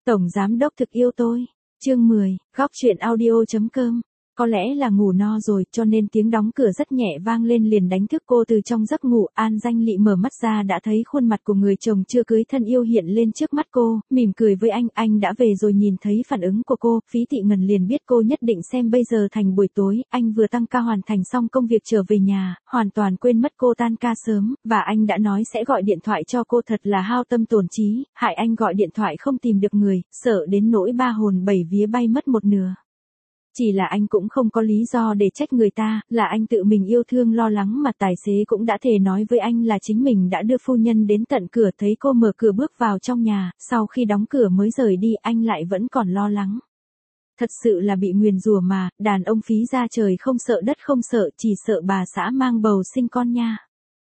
Tổng giám đốc thực yêu tôi. Chương 10, góc chuyện audio.com. Có lẽ là ngủ no rồi, cho nên tiếng đóng cửa rất nhẹ vang lên liền đánh thức cô từ trong giấc ngủ. An Danh Lị mở mắt ra đã thấy khuôn mặt của người chồng chưa cưới thân yêu hiện lên trước mắt cô, mỉm cười với anh đã về rồi. Nhìn thấy phản ứng của cô, Phí Thị Ngân liền biết cô nhất định xem bây giờ thành buổi tối, anh vừa tăng ca hoàn thành xong công việc trở về nhà, hoàn toàn quên mất cô tan ca sớm, và anh đã nói sẽ gọi điện thoại cho cô, thật là hao tâm tổn trí, hại anh gọi điện thoại không tìm được người, sợ đến nỗi ba hồn bảy vía bay mất một nửa. Chỉ là anh cũng không có lý do để trách người ta, là anh tự mình yêu thương lo lắng mà tài xế cũng đã thề nói với anh là chính mình đã đưa phu nhân đến tận cửa, thấy cô mở cửa bước vào trong nhà, sau khi đóng cửa mới rời đi, anh lại vẫn còn lo lắng. Thật sự là bị nguyền rủa mà, đàn ông Phí ra trời không sợ đất không sợ, chỉ sợ bà xã mang bầu sinh con nha.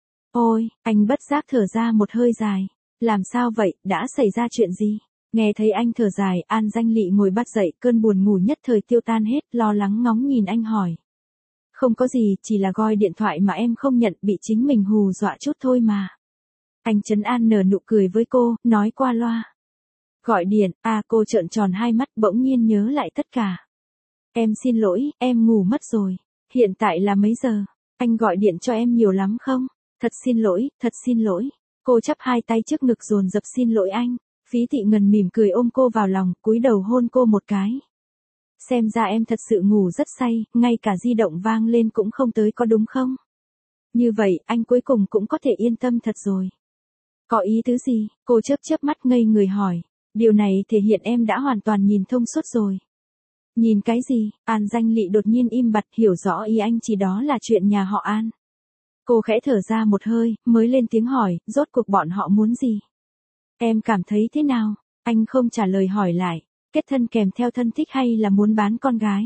Ôi, anh bất giác thở ra một hơi dài. Làm sao vậy, đã xảy ra chuyện gì? Nghe thấy anh thở dài, An Danh Lị ngồi bắt dậy, cơn buồn ngủ nhất thời tiêu tan hết, lo lắng ngóng nhìn anh hỏi. Không có gì, chỉ là gọi điện thoại mà em không nhận, bị chính mình hù dọa chút thôi mà. Anh trấn an nở nụ cười với cô, nói qua loa. Gọi điện, cô trợn tròn hai mắt, bỗng nhiên nhớ lại tất cả. Em xin lỗi, em ngủ mất rồi. Hiện tại là mấy giờ? Anh gọi điện cho em nhiều lắm không? Thật xin lỗi, thật xin lỗi. Cô chắp hai tay trước ngực dồn dập xin lỗi anh. Phí Thị Ngân mỉm cười ôm cô vào lòng, cúi đầu hôn cô một cái. Xem ra em thật sự ngủ rất say, ngay cả di động vang lên cũng không tới có đúng không? Như vậy, anh cuối cùng cũng có thể yên tâm thật rồi. Có ý tứ gì? Cô chớp mắt ngây người hỏi. Điều này thể hiện em đã hoàn toàn nhìn thông suốt rồi. Nhìn cái gì? An Danh Lị đột nhiên im bặt, hiểu rõ ý anh chỉ đó là chuyện nhà họ An. Cô khẽ thở ra một hơi, mới lên tiếng hỏi, rốt cuộc bọn họ muốn gì? Em cảm thấy thế nào? Anh không trả lời hỏi lại, kết thân kèm theo thân thích hay là muốn bán con gái?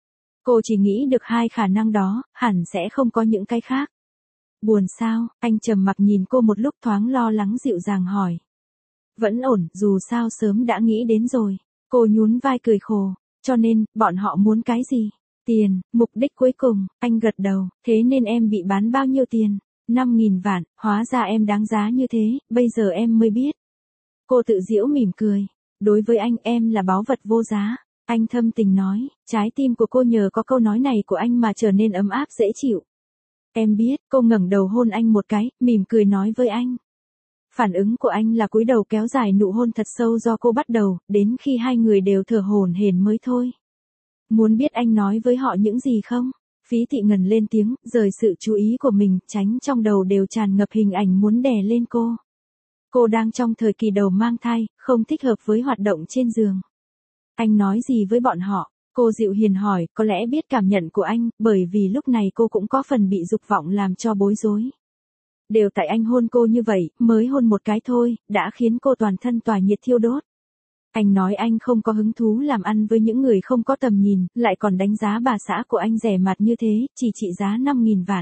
Cô chỉ nghĩ được hai khả năng đó, hẳn sẽ không có những cái khác. Buồn sao? Anh trầm mặc nhìn cô một lúc, thoáng lo lắng dịu dàng hỏi. Vẫn ổn, dù sao sớm đã nghĩ đến rồi. Cô nhún vai cười khổ, cho nên, bọn họ muốn cái gì? Tiền, mục đích cuối cùng. Anh gật đầu, thế nên em bị bán bao nhiêu tiền? 5.000 vạn, hóa ra em đáng giá như thế, bây giờ em mới biết. Cô tự giễu mỉm cười. Đối với anh em là báu vật vô giá. Anh thâm tình nói, trái tim của cô nhờ có câu nói này của anh mà trở nên ấm áp dễ chịu. Em biết, cô ngẩng đầu hôn anh một cái, mỉm cười nói với anh. Phản ứng của anh là cúi đầu kéo dài nụ hôn thật sâu do cô bắt đầu, đến khi hai người đều thở hổn hển mới thôi. Muốn biết anh nói với họ những gì không? Phí Thị Ngân lên tiếng, rời sự chú ý của mình, tránh trong đầu đều tràn ngập hình ảnh muốn đè lên cô. Cô đang trong thời kỳ đầu mang thai, không thích hợp với hoạt động trên giường. Anh nói gì với bọn họ? Cô dịu hiền hỏi, có lẽ biết cảm nhận của anh, bởi vì lúc này cô cũng có phần bị dục vọng làm cho bối rối. Đều tại anh hôn cô như vậy, mới hôn một cái thôi, đã khiến cô toàn thân tỏa nhiệt thiêu đốt. Anh nói anh không có hứng thú làm ăn với những người không có tầm nhìn, lại còn đánh giá bà xã của anh rẻ mạt như thế, chỉ trị giá 5.000 vạn.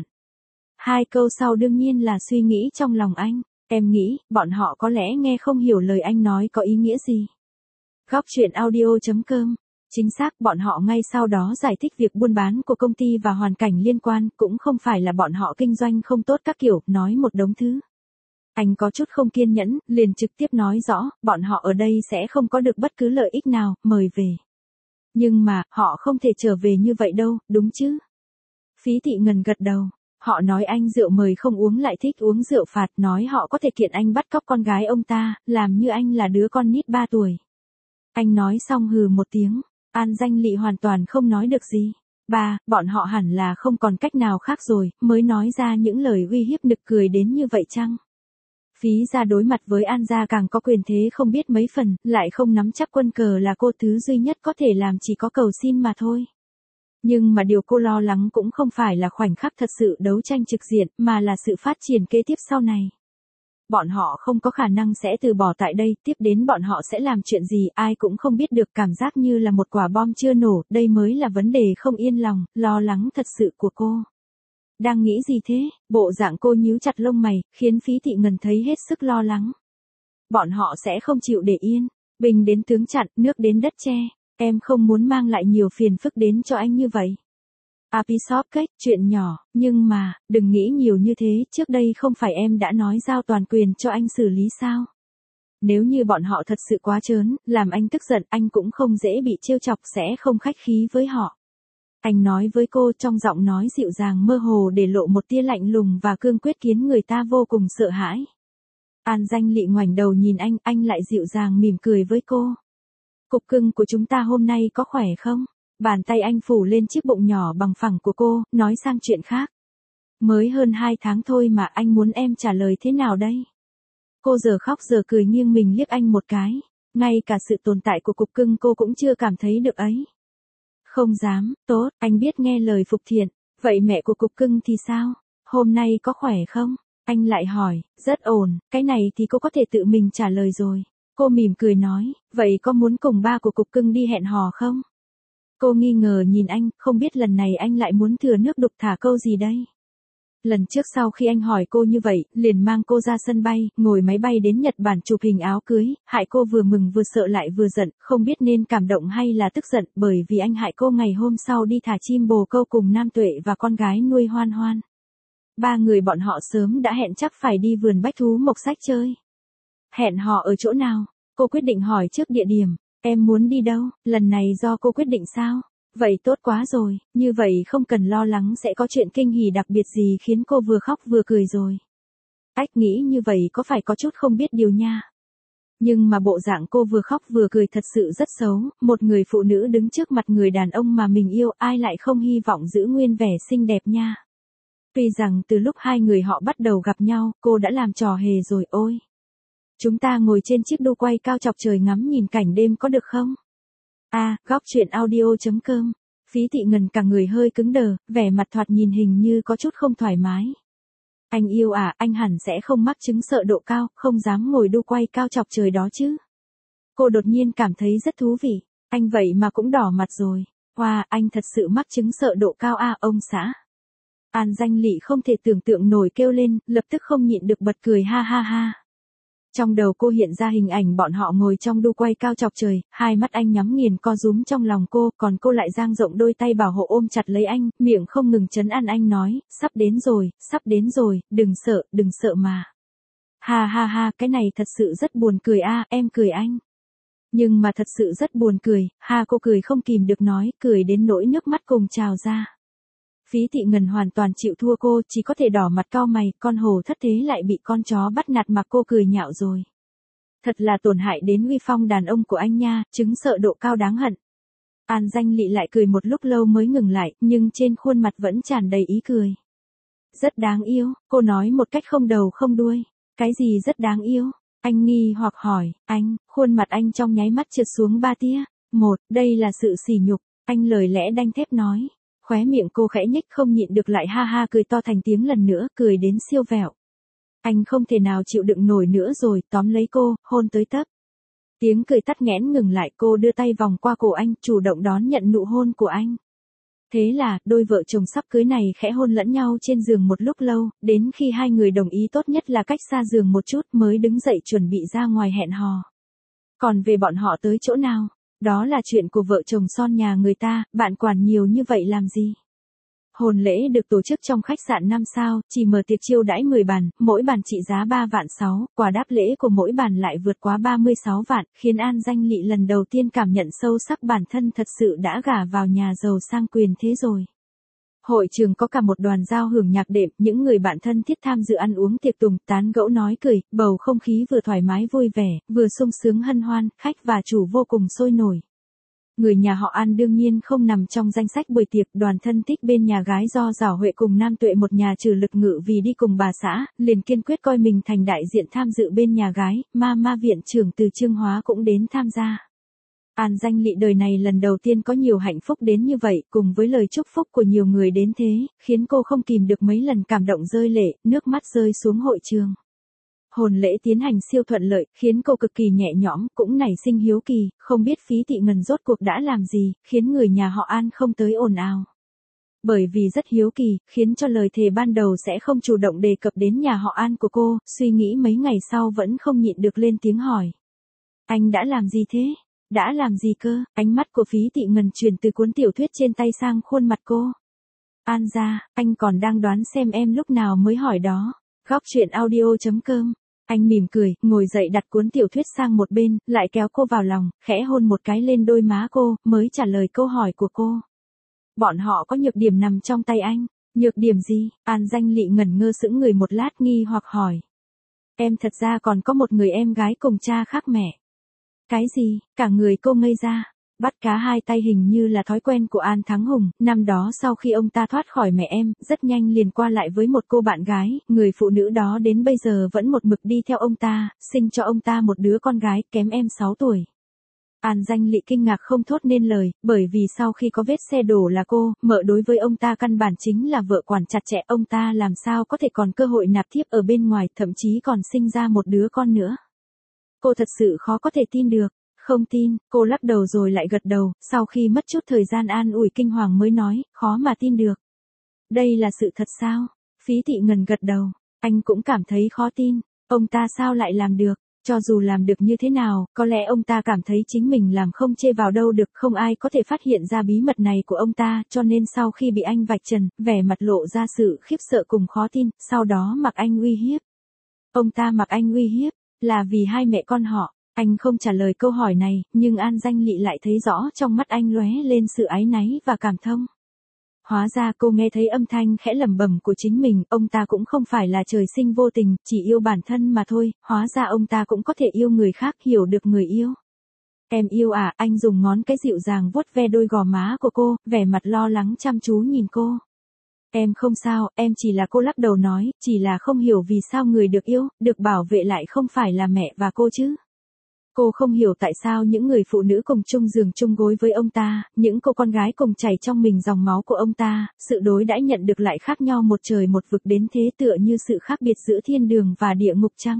Hai câu sau đương nhiên là suy nghĩ trong lòng anh. Em nghĩ, bọn họ có lẽ nghe không hiểu lời anh nói có ý nghĩa gì. Góc chuyện audio.com. Chính xác, bọn họ ngay sau đó giải thích việc buôn bán của công ty và hoàn cảnh liên quan, cũng không phải là bọn họ kinh doanh không tốt các kiểu, nói một đống thứ. Anh có chút không kiên nhẫn, liền trực tiếp nói rõ, bọn họ ở đây sẽ không có được bất cứ lợi ích nào, mời về. Nhưng mà, họ không thể trở về như vậy đâu, đúng chứ? Phí Thị Ngân gật đầu. Họ nói anh rượu mời không uống lại thích uống rượu phạt, nói họ có thể kiện anh bắt cóc con gái ông ta, làm như anh là đứa con nít 3 tuổi. Anh nói xong hừ một tiếng, An Danh Lị hoàn toàn không nói được gì. Bọn họ hẳn là không còn cách nào khác rồi, mới nói ra những lời uy hiếp nực cười đến như vậy chăng? Phí ra đối mặt với An gia càng có quyền thế không biết mấy phần, lại không nắm chắc quân cờ là cô, thứ duy nhất có thể làm chỉ có cầu xin mà thôi. Nhưng mà điều cô lo lắng cũng không phải là khoảnh khắc thật sự đấu tranh trực diện, mà là sự phát triển kế tiếp sau này. Bọn họ không có khả năng sẽ từ bỏ tại đây, tiếp đến bọn họ sẽ làm chuyện gì ai cũng không biết được, cảm giác như là một quả bom chưa nổ, đây mới là vấn đề không yên lòng, lo lắng thật sự của cô. Đang nghĩ gì thế? Bộ dạng cô nhíu chặt lông mày, khiến Phí Thị Ngân thấy hết sức lo lắng. Bọn họ sẽ không chịu để yên, bình đến tướng chặn, nước đến đất che. Em không muốn mang lại nhiều phiền phức đến cho anh như vậy. Apisop cách, chuyện nhỏ, nhưng mà, đừng nghĩ nhiều như thế, trước đây không phải em đã nói giao toàn quyền cho anh xử lý sao? Nếu như bọn họ thật sự quá trớn, làm anh tức giận, anh cũng không dễ bị trêu chọc, sẽ không khách khí với họ. Anh nói với cô trong giọng nói dịu dàng mơ hồ để lộ một tia lạnh lùng và cương quyết khiến người ta vô cùng sợ hãi. An Danh Lị ngoảnh đầu nhìn anh lại dịu dàng mỉm cười với cô. Cục cưng của chúng ta hôm nay có khỏe không? Bàn tay anh phủ lên chiếc bụng nhỏ bằng phẳng của cô, nói sang chuyện khác. Mới hơn 2 tháng thôi mà anh muốn em trả lời thế nào đây? Cô giờ khóc giờ cười nghiêng mình liếc anh một cái. Ngay cả sự tồn tại của cục cưng cô cũng chưa cảm thấy được ấy. Không dám, tốt, anh biết nghe lời phục thiện. Vậy mẹ của cục cưng thì sao? Hôm nay có khỏe không? Anh lại hỏi, rất ổn, cái này thì cô có thể tự mình trả lời rồi. Cô mỉm cười nói, vậy có muốn cùng ba của cục cưng đi hẹn hò không? Cô nghi ngờ nhìn anh, không biết lần này anh lại muốn thừa nước đục thả câu gì đây? Lần trước sau khi anh hỏi cô như vậy, liền mang cô ra sân bay, ngồi máy bay đến Nhật Bản chụp hình áo cưới, hại cô vừa mừng vừa sợ lại vừa giận, không biết nên cảm động hay là tức giận, bởi vì anh hại cô ngày hôm sau đi thả chim bồ câu cùng Nam Tuệ và con gái nuôi Hoan Hoan. 3 người bọn họ sớm đã hẹn chắc phải đi vườn bách thú Mộc Sách chơi. Hẹn hò ở chỗ nào? Cô quyết định hỏi trước địa điểm. Em muốn đi đâu? Lần này do cô quyết định sao? Vậy tốt quá rồi, như vậy không cần lo lắng sẽ có chuyện kinh hỉ đặc biệt gì khiến cô vừa khóc vừa cười rồi. Ách nghĩ như vậy có phải có chút không biết điều nha. Nhưng mà bộ dạng cô vừa khóc vừa cười thật sự rất xấu, một người phụ nữ đứng trước mặt người đàn ông mà mình yêu ai lại không hy vọng giữ nguyên vẻ xinh đẹp nha. Tuy rằng từ lúc hai người họ bắt đầu gặp nhau, cô đã làm trò hề rồi ôi. Chúng ta ngồi trên chiếc đu quay cao chọc trời ngắm nhìn cảnh đêm có được không? Góc truyện audio.com. Phí Thị Ngân cả người hơi cứng đờ, vẻ mặt thoạt nhìn hình như có chút không thoải mái. Anh yêu à, anh hẳn sẽ không mắc chứng sợ độ cao, không dám ngồi đu quay cao chọc trời đó chứ. Cô đột nhiên cảm thấy rất thú vị, anh vậy mà cũng đỏ mặt rồi. Wow, anh thật sự mắc chứng sợ độ cao à, ông xã. An Danh Lị không thể tưởng tượng nổi kêu lên, lập tức không nhịn được bật cười ha ha ha. Trong đầu cô hiện ra hình ảnh bọn họ ngồi trong đu quay cao chọc trời, hai mắt anh nhắm nghiền co rúm trong lòng cô, còn cô lại dang rộng đôi tay bảo hộ ôm chặt lấy anh, miệng không ngừng trấn an anh nói, sắp đến rồi, đừng sợ mà. Ha ha ha, cái này thật sự rất buồn cười a, em cười anh. Nhưng mà thật sự rất buồn cười, ha cô cười không kìm được nói, cười đến nỗi nước mắt cùng trào ra. Phí Thị Ngân hoàn toàn chịu thua cô, chỉ có thể đỏ mặt cau mày, con hổ thất thế lại bị con chó bắt nạt mà cô cười nhạo rồi. Thật là tổn hại đến uy phong đàn ông của anh nha, chứng sợ độ cao đáng hận. An Danh Lị lại cười một lúc lâu mới ngừng lại, nhưng trên khuôn mặt vẫn tràn đầy ý cười. Rất đáng yêu, cô nói một cách không đầu không đuôi. Cái gì rất đáng yêu? Anh nghi hoặc hỏi, khuôn mặt anh trong nháy mắt trượt xuống 3 tia. Đây là sự sỉ nhục, anh lời lẽ đanh thép nói. Khóe miệng cô khẽ nhếch không nhịn được lại ha ha cười to thành tiếng lần nữa, cười đến siêu vẹo. Anh không thể nào chịu đựng nổi nữa rồi, tóm lấy cô, hôn tới tấp. Tiếng cười tắt nghẽn ngừng lại, cô đưa tay vòng qua cổ anh, chủ động đón nhận nụ hôn của anh. Thế là, đôi vợ chồng sắp cưới này khẽ hôn lẫn nhau trên giường một lúc lâu, đến khi hai người đồng ý tốt nhất là cách xa giường một chút mới đứng dậy chuẩn bị ra ngoài hẹn hò. Còn về bọn họ tới chỗ nào? Đó là chuyện của vợ chồng son nhà người ta, bạn quản nhiều như vậy làm gì? Hôn lễ được tổ chức trong khách sạn 5 sao, chỉ mở tiệc chiêu đãi 10 bàn, mỗi bàn trị giá 3 vạn 6, quà đáp lễ của mỗi bàn lại vượt quá 36 vạn, khiến An Danh Lị lần đầu tiên cảm nhận sâu sắc bản thân thật sự đã gả vào nhà giàu sang quyền thế rồi. Hội trường có cả một đoàn giao hưởng nhạc đệm, những người bạn thân thiết tham dự ăn uống tiệc tùng, tán gẫu nói cười, bầu không khí vừa thoải mái vui vẻ, vừa sung sướng hân hoan, khách và chủ vô cùng sôi nổi. Người nhà họ An đương nhiên không nằm trong danh sách buổi tiệc, đoàn thân thích bên nhà gái do Giảo Huệ cùng Nam Tuệ một nhà trừ Lực Ngự vì đi cùng bà xã, liền kiên quyết coi mình thành đại diện tham dự bên nhà gái, ma viện trưởng từ Trương Hóa cũng đến tham gia. An Danh Lị đời này lần đầu tiên có nhiều hạnh phúc đến như vậy, cùng với lời chúc phúc của nhiều người đến thế, khiến cô không kìm được mấy lần cảm động rơi lệ, nước mắt rơi xuống hội trường. Hôn lễ tiến hành siêu thuận lợi, khiến cô cực kỳ nhẹ nhõm, cũng nảy sinh hiếu kỳ, không biết Phí Thị Ngân rốt cuộc đã làm gì, khiến người nhà họ An không tới ồn ào. Bởi vì rất hiếu kỳ, khiến cho lời thề ban đầu sẽ không chủ động đề cập đến nhà họ An của cô, suy nghĩ mấy ngày sau vẫn không nhịn được lên tiếng hỏi. Anh đã làm gì thế? Đã làm gì cơ? Ánh mắt của Phí Thị Ngân chuyển từ cuốn tiểu thuyết trên tay sang khuôn mặt cô. An gia, anh còn đang đoán xem em lúc nào mới hỏi đó. Góc truyện audio.com Anh mỉm cười, ngồi dậy đặt cuốn tiểu thuyết sang một bên, lại kéo cô vào lòng, khẽ hôn một cái lên đôi má cô, mới trả lời câu hỏi của cô. Bọn họ có nhược điểm nằm trong tay anh. Nhược điểm gì? An Danh Lị ngẩn ngơ sững người một lát nghi hoặc hỏi. Em thật ra còn có một người em gái cùng cha khác mẹ. Cái gì? Cả người cô ngây ra. Bắt cá hai tay hình như là thói quen của An Thắng Hùng, năm đó sau khi ông ta thoát khỏi mẹ em, rất nhanh liền qua lại với một cô bạn gái, người phụ nữ đó đến bây giờ vẫn một mực đi theo ông ta, sinh cho ông ta một đứa con gái kém em 6 tuổi. An Danh Lị kinh ngạc không thốt nên lời, bởi vì sau khi có vết xe đổ là cô, mợ đối với ông ta căn bản chính là vợ quản chặt chẽ, ông ta làm sao có thể còn cơ hội nạp thiếp ở bên ngoài, thậm chí còn sinh ra một đứa con nữa. Cô thật sự khó có thể tin được. Không tin, cô lắc đầu rồi lại gật đầu, sau khi mất chút thời gian an ủi kinh hoàng mới nói, khó mà tin được. Đây là sự thật sao? Phí Thị Ngân gật đầu, anh cũng cảm thấy khó tin, ông ta sao lại làm được? Cho dù làm được như thế nào, có lẽ ông ta cảm thấy chính mình làm không chê vào đâu được, không ai có thể phát hiện ra bí mật này của ông ta, cho nên sau khi bị anh vạch trần, vẻ mặt lộ ra sự khiếp sợ cùng khó tin, sau đó mặc anh uy hiếp. Ông ta mặc anh uy hiếp, là vì hai mẹ con họ. Anh không trả lời câu hỏi này, nhưng An Danh Lị lại thấy rõ trong mắt anh lóe lên sự áy náy và cảm thông. Hóa ra cô nghe thấy âm thanh khẽ lẩm bẩm của chính mình, ông ta cũng không phải là trời sinh vô tình, chỉ yêu bản thân mà thôi, hóa ra ông ta cũng có thể yêu người khác, hiểu được người yêu. Em yêu à? Anh dùng ngón cái dịu dàng vuốt ve đôi gò má của cô, vẻ mặt lo lắng chăm chú nhìn cô. Em không sao, em chỉ là, cô lắc đầu nói, chỉ là không hiểu vì sao người được yêu, được bảo vệ lại không phải là mẹ và cô chứ. Cô không hiểu tại sao những người phụ nữ cùng chung giường chung gối với ông ta, những cô con gái cùng chảy trong mình dòng máu của ông ta, sự đối đãi nhận được lại khác nhau một trời một vực đến thế, tựa như sự khác biệt giữa thiên đường và địa ngục chăng?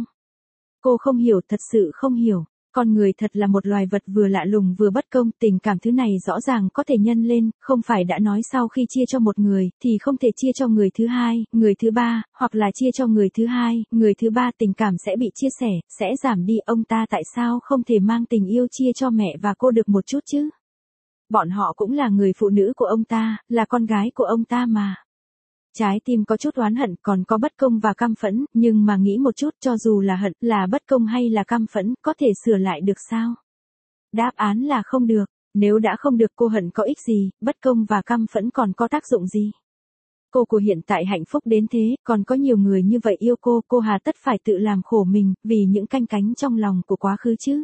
Cô không hiểu, thật sự không hiểu. Con người thật là một loài vật vừa lạ lùng vừa bất công, tình cảm thứ này rõ ràng có thể nhân lên, không phải đã nói sau khi chia cho một người, thì không thể chia cho người thứ hai, người thứ ba, hoặc là chia cho người thứ hai, người thứ ba tình cảm sẽ bị chia sẻ, sẽ giảm đi, ông ta tại sao không thể mang tình yêu chia cho mẹ và cô được một chút chứ? Bọn họ cũng là người phụ nữ của ông ta, là con gái của ông ta mà. Trái tim có chút oán hận, còn có bất công và căm phẫn, nhưng mà nghĩ một chút, cho dù là hận, là bất công hay là căm phẫn, có thể sửa lại được sao? Đáp án là không được, nếu đã không được cô hận có ích gì, bất công và căm phẫn còn có tác dụng gì? Cô của hiện tại hạnh phúc đến thế, còn có nhiều người như vậy yêu cô hà tất phải tự làm khổ mình, vì những canh cánh trong lòng của quá khứ chứ?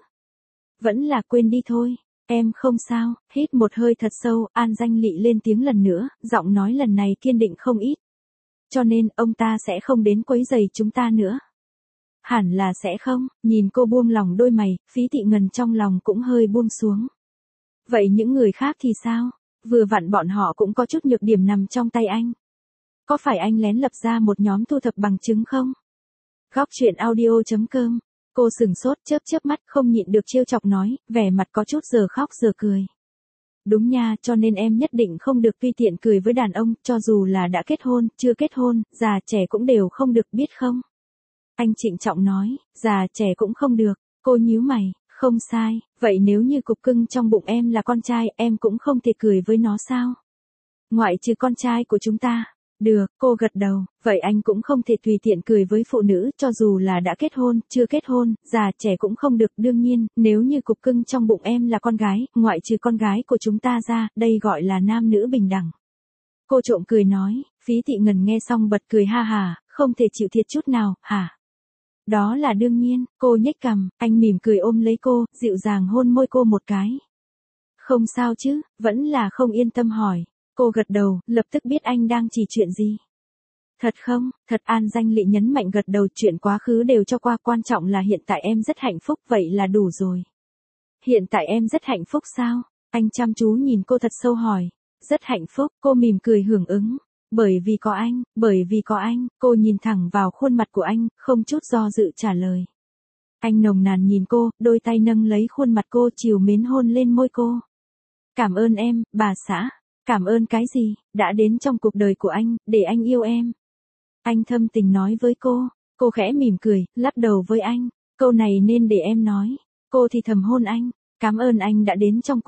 Vẫn là quên đi thôi. Em không sao, hít một hơi thật sâu, An Danh Lị lên tiếng lần nữa, giọng nói lần này kiên định không ít. Cho nên, ông ta sẽ không đến quấy rầy chúng ta nữa. Hẳn là sẽ không, nhìn cô buông lòng đôi mày, Phí Thị Ngân trong lòng cũng hơi buông xuống. Vậy những người khác thì sao? Vừa vặn bọn họ cũng có chút nhược điểm nằm trong tay anh. Có phải anh lén lập ra một nhóm thu thập bằng chứng không? Góc truyện audio.com. Cô sừng sốt, chớp mắt, không nhịn được trêu chọc nói, vẻ mặt có chút giờ khóc giờ cười. Đúng nha, cho nên em nhất định không được tùy tiện cười với đàn ông, cho dù là đã kết hôn, chưa kết hôn, già trẻ cũng đều không được, biết không? Anh trịnh trọng nói, già trẻ cũng không được. Cô nhíu mày, không sai, vậy nếu như cục cưng trong bụng em là con trai, em cũng không thể cười với nó sao? Ngoại trừ con trai của chúng ta. Được, cô gật đầu, vậy anh cũng không thể tùy tiện cười với phụ nữ, cho dù là đã kết hôn, chưa kết hôn, già trẻ cũng không được, đương nhiên, nếu như cục cưng trong bụng em là con gái, ngoại trừ con gái của chúng ta ra, đây gọi là nam nữ bình đẳng. Cô trộm cười nói, Phí Thị Ngân nghe xong bật cười ha hà, không thể chịu thiệt chút nào, hả? Đó là đương nhiên, cô nhếch cằm, anh mỉm cười ôm lấy cô, dịu dàng hôn môi cô một cái. Không sao chứ, vẫn là không yên tâm hỏi. Cô gật đầu, lập tức biết anh đang chỉ chuyện gì. Thật không? Thật. An Danh Lị nhấn mạnh gật đầu, chuyện quá khứ đều cho qua, quan trọng là hiện tại em rất hạnh phúc, vậy là đủ rồi. Hiện tại em rất hạnh phúc sao? Anh chăm chú nhìn cô thật sâu hỏi. Rất hạnh phúc, cô mỉm cười hưởng ứng. Bởi vì có anh, cô nhìn thẳng vào khuôn mặt của anh, không chút do dự trả lời. Anh nồng nàn nhìn cô, đôi tay nâng lấy khuôn mặt cô, trìu mến hôn lên môi cô. Cảm ơn em, bà xã. Cảm ơn cái gì, đã đến trong cuộc đời của anh, để anh yêu em. Anh thâm tình nói với cô khẽ mỉm cười, lắc đầu với anh, câu này nên để em nói. Cô thì thầm hôn anh, cảm ơn anh đã đến trong cuộc đời của em, để em yêu được anh. Anh khẽ run rẩy, hôn cô thật sâu.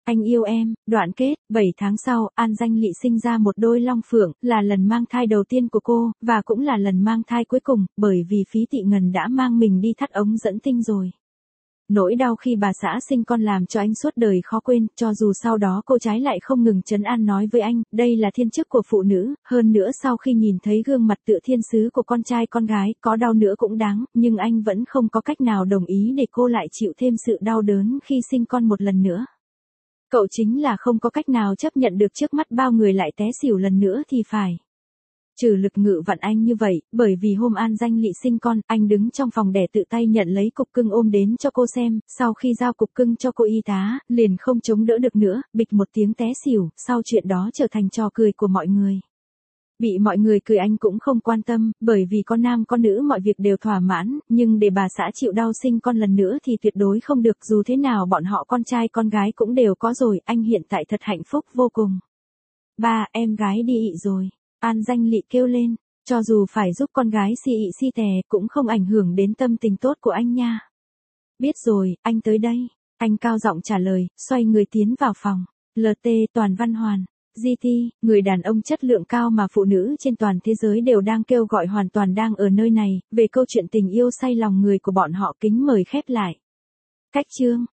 Anh yêu em, đoạn kết, 7 tháng sau, An Danh Lị sinh ra một đôi long phượng, là lần mang thai đầu tiên của cô, và cũng là lần mang thai cuối cùng, bởi vì Phí Thị Ngần đã mang mình đi thắt ống dẫn tinh rồi. Nỗi đau khi bà xã sinh con làm cho anh suốt đời khó quên, cho dù sau đó cô trái lại không ngừng trấn an nói với anh, đây là thiên chức của phụ nữ, hơn nữa sau khi nhìn thấy gương mặt tựa thiên sứ của con trai con gái, có đau nữa cũng đáng, nhưng anh vẫn không có cách nào đồng ý để cô lại chịu thêm sự đau đớn khi sinh con một lần nữa. Cậu chính là không có cách nào chấp nhận được trước mắt bao người lại té xỉu lần nữa thì phải. Trừ Lực Ngự vặn anh như vậy, bởi vì hôm An Danh Lị sinh con, anh đứng trong phòng đẻ tự tay nhận lấy cục cưng ôm đến cho cô xem, sau khi giao cục cưng cho cô y tá, liền không chống đỡ được nữa, bịch một tiếng té xỉu, sau chuyện đó trở thành trò cười của mọi người. Bị mọi người cười anh cũng không quan tâm, bởi vì con nam con nữ mọi việc đều thỏa mãn, nhưng để bà xã chịu đau sinh con lần nữa thì tuyệt đối không được, dù thế nào bọn họ con trai con gái cũng đều có rồi, anh hiện tại thật hạnh phúc vô cùng. Ba, em gái đi ị rồi. An Danh Lị kêu lên, cho dù phải giúp con gái si ị si tè, cũng không ảnh hưởng đến tâm tình tốt của anh nha. Biết rồi, anh tới đây. Anh cao giọng trả lời, xoay người tiến vào phòng. LT Toàn Văn Hoàn. GT, người đàn ông chất lượng cao mà phụ nữ trên toàn thế giới đều đang kêu gọi hoàn toàn đang ở nơi này, về câu chuyện tình yêu say lòng người của bọn họ kính mời khép lại. Cách chương.